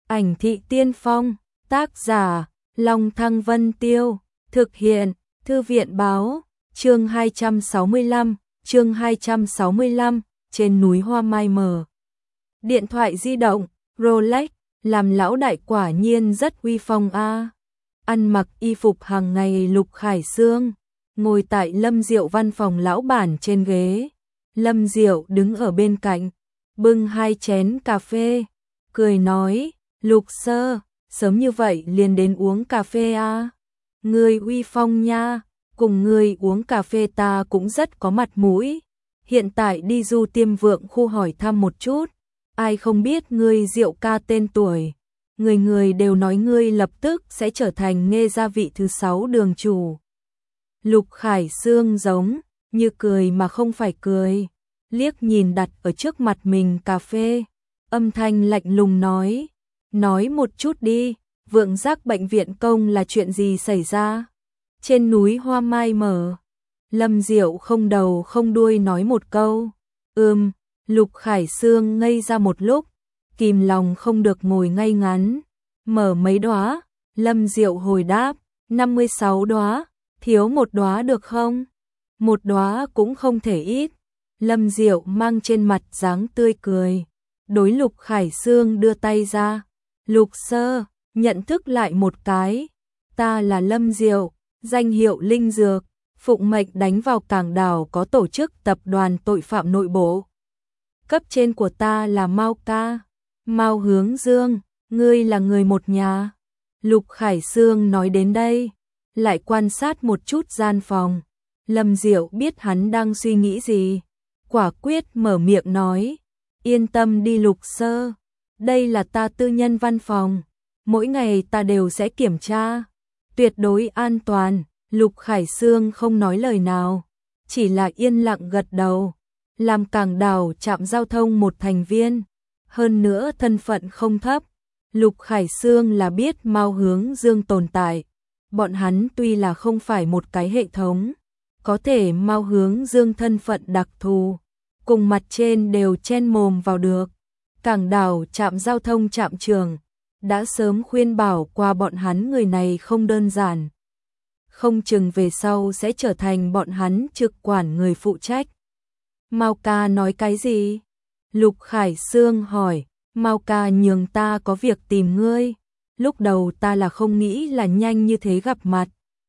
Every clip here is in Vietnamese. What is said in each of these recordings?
Ảnh thị tiên phong, tác giả, Long Thăng Vân Tiêu, thực hiện, Thư viện báo, chương 265, trên núi Hoa Mai mở. Điện thoại di động, Rolex, làm lão đại quả nhiên rất uy phong a. Ăn mặc y phục hàng ngày Lục Khải Sương, ngồi tại Lâm Diệu văn phòng lão bản trên ghế. Lâm Diệu đứng ở bên cạnh, bưng 2 chén cà phê, cười nói, Lục sơ, sớm như vậy liền đến uống cà phê à? Ngươi uy phong nha, cùng ngươi uống cà phê ta cũng rất có mặt mũi. Hiện tại đi du Tiêm Vượng khu hỏi thăm một chút, ai không biết ngươi Diệu ca tên tuổi. Người người đều nói ngươi lập tức sẽ trở thành Nghê gia vị thứ 6 đường chủ. Lục Khải Sương giống như cười mà không phải cười, liếc nhìn đặt ở trước mặt mình cà phê, âm thanh lạnh lùng nói một chút đi, Vượng Giác bệnh viện công là chuyện gì xảy ra? Trên núi Hoa Mai mở. Lâm Diệu không đầu không đuôi nói một câu. Lục Khải Sương ngây ra một lúc, kìm lòng không được ngồi ngay ngắn. Mở mấy đóa? Lâm Diệu hồi đáp, 56 đóa, thiếu một đóa được không? Một đóa cũng không thể ít. Lâm Diệu mang trên mặt dáng tươi cười, đối Lục Khải Sương đưa tay ra. Lục sơ, nhận thức lại một cái. Ta là Lâm Diệu, danh hiệu Linh Dược, phụng mệnh đánh vào Cảng Đảo có tổ chức tập đoàn tội phạm nội bộ. Cấp trên của ta là Mao ca, Mao Hướng Dương, ngươi là người một nhà. Lục Khải Sương nói đến đây, lại quan sát một chút gian phòng. Lâm Diệu biết hắn đang suy nghĩ gì, quả quyết mở miệng nói, yên tâm đi Lục sơ, đây là ta tư nhân văn phòng, mỗi ngày ta đều sẽ kiểm tra, tuyệt đối an toàn. Lục Khải Sương không nói lời nào, chỉ là yên lặng gật đầu, làm Cảng Đảo trạm giao thông một thành viên, hơn nữa thân phận không thấp. Lục Khải Sương là biết Mao Hướng Dương tồn tại, bọn hắn tuy là không phải một cái hệ thống, có thể Mao Hướng Dương thân phận đặc thù, cùng mặt trên đều chen mồm vào được. Cảng Đảo trạm giao thông trạm trưởng đã sớm khuyên bảo qua bọn hắn người này không đơn giản, không chừng về sau sẽ trở thành bọn hắn trực quản người phụ trách. Mao ca nói cái gì? Lục Khải Sương hỏi. Mao ca nhường ta có việc tìm ngươi, lúc đầu ta là không nghĩ là nhanh như thế gặp mặt.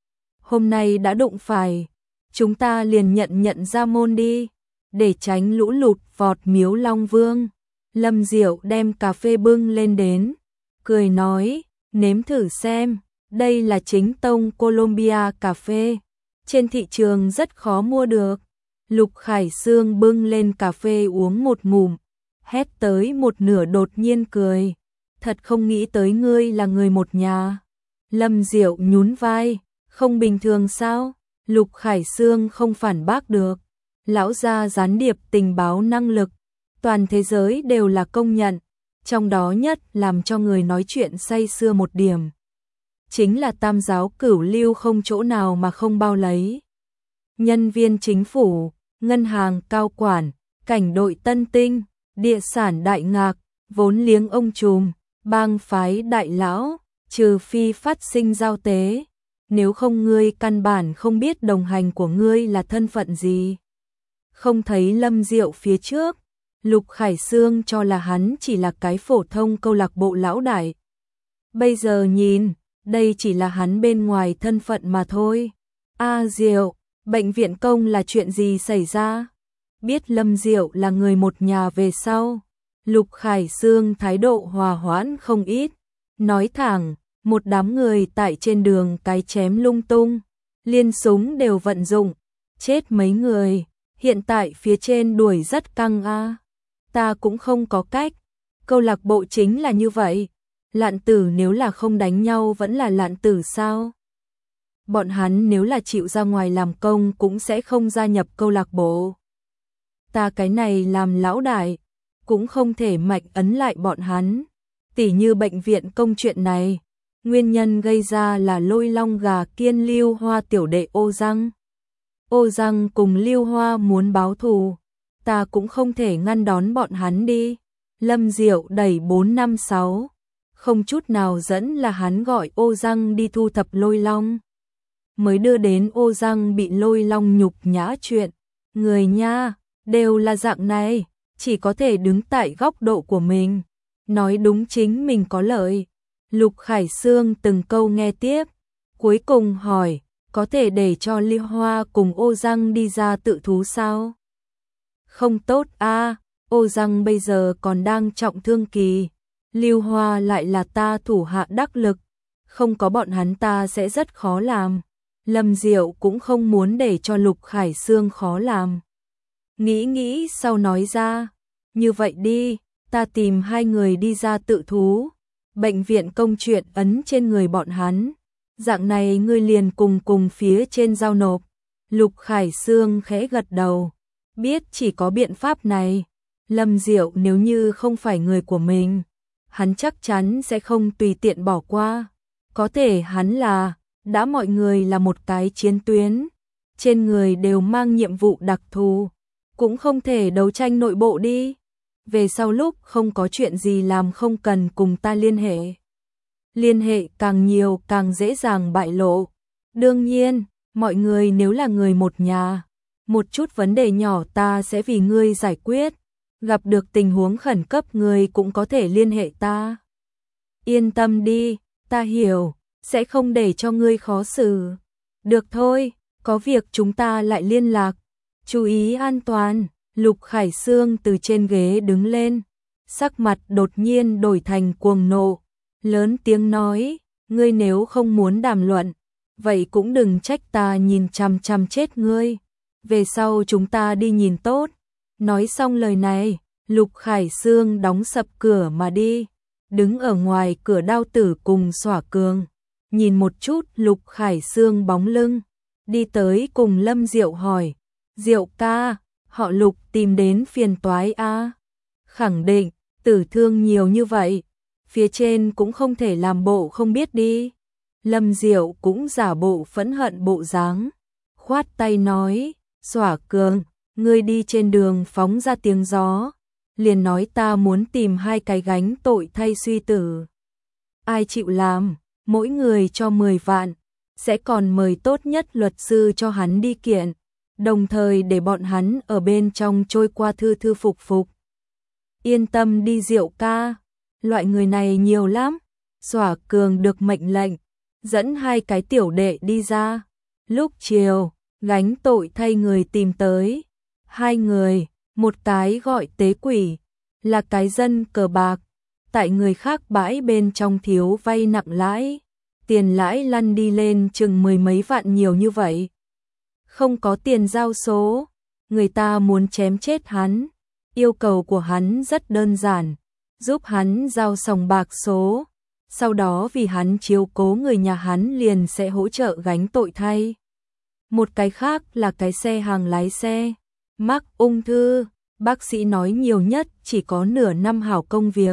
Hôm nay đã đụng phải, chúng ta liền nhận ra môn đi, để tránh lũ lụt vọt miếu Long Vương. Lâm Diệu đem cà phê bưng lên đến, cười nói, nếm thử xem, đây là chính tông Colombia cà phê, trên thị trường rất khó mua được. Lục Khải Sương bưng lên cà phê uống một ngụm, hét tới một nửa đột nhiên cười, thật không nghĩ tới ngươi là người một nhà. Lâm Diệu nhún vai, không bình thường sao? Lục Khải Sương không phản bác được, lão gia gián điệp tình báo năng lực, toàn thế giới đều là công nhận, trong đó nhất làm cho người nói chuyện say sưa một điểm, chính là Tam giáo cửu lưu không chỗ nào mà không bao lấy. Nhân viên chính phủ, ngân hàng cao quản, cảnh đội tân tinh, địa sản đại ngạc, vốn liếng ông trùm, bang phái đại lão, trừ phi phát sinh giao tế, nếu không ngươi căn bản không biết đồng hành của ngươi là thân phận gì. Không thấy Lâm Diệu phía trước, Lục Khải Sương cho là hắn chỉ là cái phổ thông câu lạc bộ lão đại. Bây giờ nhìn, đây chỉ là hắn bên ngoài thân phận mà thôi. Diệu, bệnh viện công là chuyện gì xảy ra? Biết Lâm Diệu là người một nhà về sau, Lục Khải Sương thái độ hòa hoãn không ít, nói thẳng, một đám người tại trên đường cái chém lung tung, liên súng đều vận dụng, chết mấy người, hiện tại phía trên đuổi rất căng a. Ta cũng không có cách, câu lạc bộ chính là như vậy, Lạn Tử nếu là không đánh nhau vẫn là Lạn Tử sao? Bọn hắn nếu là chịu ra ngoài làm công cũng sẽ không gia nhập câu lạc bộ. Ta cái này làm lão đại, cũng không thể mạnh ấn lại bọn hắn. Tỉ như bệnh viện công chuyện này, nguyên nhân gây ra là Lôi Long Gà Kiên Lưu Hoa tiểu đệ Ô Răng. Ô Răng cùng Lưu Hoa muốn báo thù, ta cũng không thể ngăn đón bọn hắn đi. Lâm Diệu đẩy 456. không chút nào dẫn là hắn gọi Ô Răng đi thu thập Lôi Long. Mới đưa đến Ô Răng bị Lôi Long nhục nhã chuyện. Người nha, đều là dạng này, chỉ có thể đứng tại góc độ của mình. Nói đúng chính mình có lợi. Lục Khải Sương từng câu nghe tiếp. Cuối cùng hỏi, có thể để cho Lưu Hoa cùng Ô Răng đi ra tự thú sao? Không tốt a, Ô Răng bây giờ còn đang trọng thương kỳ. Lưu Hoa lại là ta thủ hạ đắc lực. Không có bọn hắn ta sẽ rất khó làm. Lâm Diệu cũng không muốn để cho Lục Khải Sương khó làm. Nghĩ sau nói ra. Như vậy đi, ta tìm 2 người đi ra tự thú. Bệnh viện công chuyện ấn trên người bọn hắn. Dạng này ngươi liền cùng phía trên giao nộp. Lục Khải Sương khẽ gật đầu. Biết chỉ có biện pháp này. Lâm Diệu nếu như không phải người của mình, hắn chắc chắn sẽ không tùy tiện bỏ qua. Có thể hắn là, đã mọi người là một cái chiến tuyến, trên người đều mang nhiệm vụ đặc thù, cũng không thể đấu tranh nội bộ đi. Về sau lúc không có chuyện gì làm không cần cùng ta liên hệ. Liên hệ càng nhiều càng dễ dàng bại lộ. Đương nhiên, mọi người nếu là người một nhà, một chút vấn đề nhỏ ta sẽ vì ngươi giải quyết. Gặp được tình huống khẩn cấp ngươi cũng có thể liên hệ ta. Yên tâm đi, ta hiểu, sẽ không để cho ngươi khó xử. Được thôi, có việc chúng ta lại liên lạc. Chú ý an toàn. Lục Khải Sương từ trên ghế đứng lên, sắc mặt đột nhiên đổi thành cuồng nộ, lớn tiếng nói, ngươi nếu không muốn đàm luận, vậy cũng đừng trách ta nhìn chằm chằm chết ngươi. Về sau chúng ta đi nhìn tốt. Nói xong lời này, Lục Khải Sương đóng sập cửa mà đi, đứng ở ngoài cửa Đao Tử cùng Xỏa Cường, nhìn một chút Lục Khải Sương bóng lưng, đi tới cùng Lâm Diệu hỏi, Diệu ca, họ Lục tìm đến phiền toái a? Khẳng định, tử thương nhiều như vậy, phía trên cũng không thể làm bộ không biết đi. Lâm Diệu cũng giả bộ phẫn hận bộ dáng, khoát tay nói, Xỏa Cường, ngươi đi trên đường phóng ra tiếng gió, liền nói ta muốn tìm 2 cái gánh tội thay suy tử. Ai chịu làm, mỗi người cho 10 vạn, sẽ còn mời tốt nhất luật sư cho hắn đi kiện, đồng thời để bọn hắn ở bên trong trôi qua thư thư phục phục. Yên tâm đi Diệu ca, loại người này nhiều lắm. Xỏa Cường được mệnh lệnh, dẫn 2 cái tiểu đệ đi ra. Lúc chiều, gánh tội thay người tìm tới. 2 người, một cái gọi Tế Quỷ, là cái dân cờ bạc, tại người khác bãi bên trong thiếu vay nặng lãi, tiền lãi lăn đi lên chừng 10 mấy vạn nhiều như vậy. Không có tiền giao số, người ta muốn chém chết hắn. Yêu cầu của hắn rất đơn giản, giúp hắn giao sòng bạc số, sau đó vì hắn chiếu cố người nhà hắn liền sẽ hỗ trợ gánh tội thay. Một cái khác là cái xe hàng lái xe, mắc ung thư, bác sĩ nói nhiều nhất chỉ có nửa năm hảo công việc.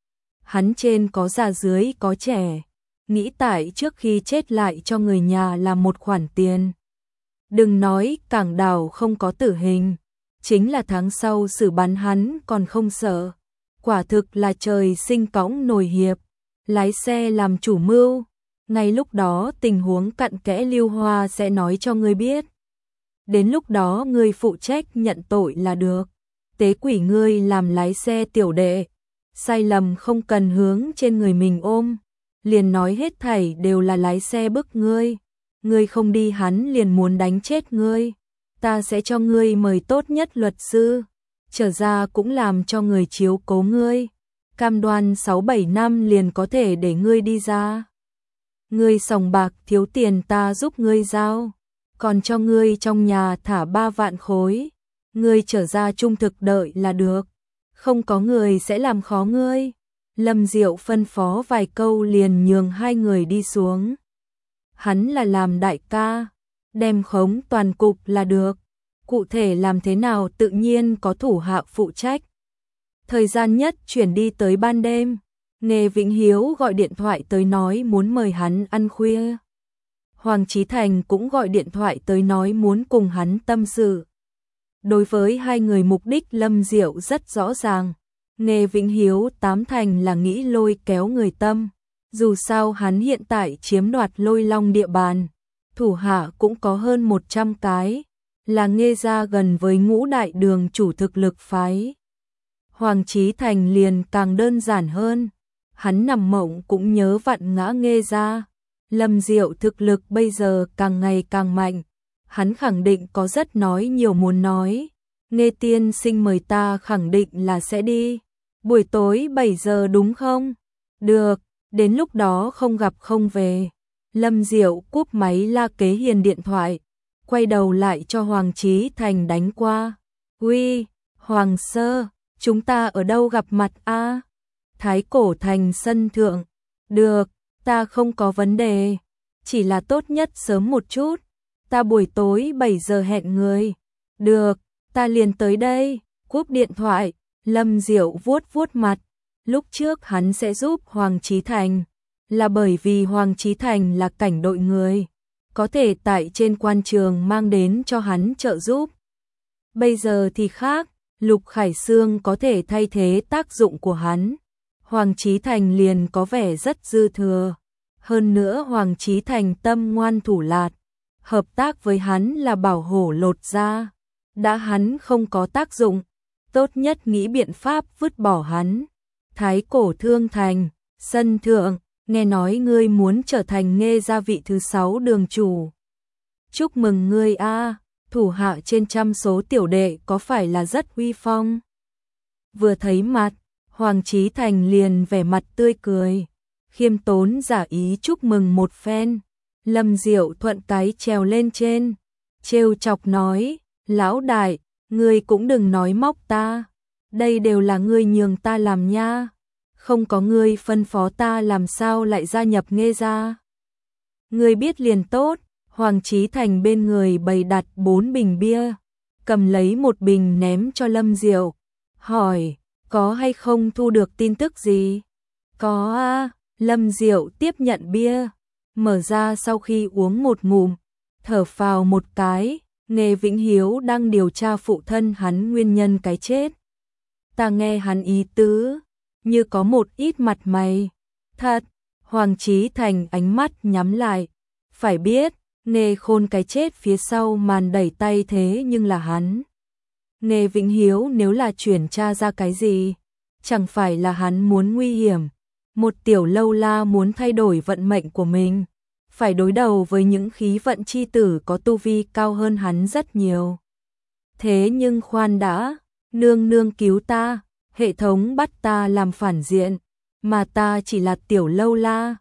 Hắn trên có già dưới có trẻ, nghĩ tại trước khi chết lại cho người nhà là một khoản tiền. Đừng nói Cảng Đảo không có tử hình, chính là tháng sau xử bắn hắn còn không sợ. Quả thực là trời sinh cõng nồi hiệp, lái xe làm chủ mưu. Ngay lúc đó tình huống cặn kẽ Lưu Hoa sẽ nói cho ngươi biết. Đến lúc đó ngươi phụ trách nhận tội là được. Tế Quỷ ngươi làm lái xe tiểu đệ, sai lầm không cần hướng trên người mình ôm, liền nói hết thảy đều là lái xe bức ngươi. Ngươi không đi hắn liền muốn đánh chết ngươi. Ta sẽ cho ngươi mời tốt nhất luật sư, trở ra cũng làm cho người chiếu cố ngươi. Cam đoan 6-7 năm liền có thể để ngươi đi ra. Ngươi sòng bạc thiếu tiền ta giúp ngươi giao, còn cho ngươi trong nhà thả 3 vạn khối. Ngươi trở ra trung thực đợi là được, không có người sẽ làm khó ngươi. Lâm Diệu phân phó vài câu liền nhường 2 người đi xuống. Hắn là làm đại ca, đem khống toàn cục là được. Cụ thể làm thế nào tự nhiên có thủ hạ phụ trách. Thời gian nhất chuyển đi tới ban đêm, Nghề Vĩnh Hiếu gọi điện thoại tới nói muốn mời hắn ăn khuya. Hoàng Chí Thành cũng gọi điện thoại tới nói muốn cùng hắn tâm sự. Đối với 2 người mục đích Lâm Diệu rất rõ ràng. Nghe Vĩnh Hiếu tám thành là nghĩ lôi kéo người Tâm, dù sao hắn hiện tại chiếm đoạt Lôi Long địa bàn, thủ hạ cũng có hơn 100 cái, là Nghe gia gần với Ngũ Đại Đường chủ thực lực phái. Hoàng Chí Thành liền càng đơn giản hơn, hắn nằm mộng cũng nhớ vặn ngã Nghe gia. Lâm Diệu thực lực bây giờ càng ngày càng mạnh, hắn khẳng định có rất nói nhiều muốn nói. Nghe tiên sinh mời ta khẳng định là sẽ đi. Buổi tối 7 giờ đúng không? Được, đến lúc đó không gặp không về. Lâm Diệu cúp máy La Kế Hiền điện thoại, quay đầu lại cho Hoàng Chí Thành đánh qua. Uy, Hoàng Sơ, chúng ta ở đâu gặp mặt a? Thái Cổ Thành sân thượng. Được, ta không có vấn đề. Chỉ là tốt nhất sớm một chút. Ta buổi tối 7 giờ hẹn người. Được, ta liền tới đây. Cúp điện thoại, Lâm Diệu vuốt vuốt mặt. Lúc trước hắn sẽ giúp Hoàng Chí Thành, là bởi vì Hoàng Chí Thành là cảnh đội người, có thể tại trên quan trường mang đến cho hắn trợ giúp. Bây giờ thì khác, Lục Khải Xương có thể thay thế tác dụng của hắn. Hoàng Chí Thành liền có vẻ rất dư thừa. Hơn nữa Hoàng Chí Thành tâm ngoan thủ lạt, hợp tác với hắn là bảo hổ lột da. Đã hắn không có tác dụng, tốt nhất nghĩ biện pháp vứt bỏ hắn. Thái Cổ Thương Thành, sân thượng, nghe nói ngươi muốn trở thành Nghe gia vị thứ 6 đường chủ. Chúc mừng ngươi a, thủ hạ trên trăm số tiểu đệ có phải là rất uy phong. Vừa thấy mặt, Hoàng Chí Thành liền vẻ mặt tươi cười, khiêm tốn giả ý chúc mừng một phen. Lâm Diệu thuận cái trèo lên trên, trêu chọc nói, lão đại, ngươi cũng đừng nói móc ta, đây đều là ngươi nhường ta làm nha, không có ngươi phân phó ta làm sao lại gia nhập Nghe gia. Ngươi biết liền tốt. Hoàng Chí Thành bên người bày đặt 4 bình bia, cầm lấy một bình ném cho Lâm Diệu, hỏi, có hay không thu được tin tức gì? Có a. Lâm Diệu tiếp nhận bia, mở ra sau khi uống một ngụm, thở phào một cái. Nghe Vĩnh Hiếu đang điều tra phụ thân hắn nguyên nhân cái chết. Ta nghe hắn ý tứ, như có một ít mặt mày. Thật, Hoàng Chí Thành ánh mắt nhắm lại, phải biết, Nghe Khôn cái chết phía sau màn đẩy tay thế nhưng là hắn. Nghe Vĩnh Hiếu nếu là chuyển tra ra cái gì, chẳng phải là hắn muốn nguy hiểm. Một tiểu lâu la muốn thay đổi vận mệnh của mình, phải đối đầu với những khí vận chi tử có tu vi cao hơn hắn rất nhiều. Thế nhưng khoan đã, nương nương cứu ta, hệ thống bắt ta làm phản diện, mà ta chỉ là tiểu lâu la,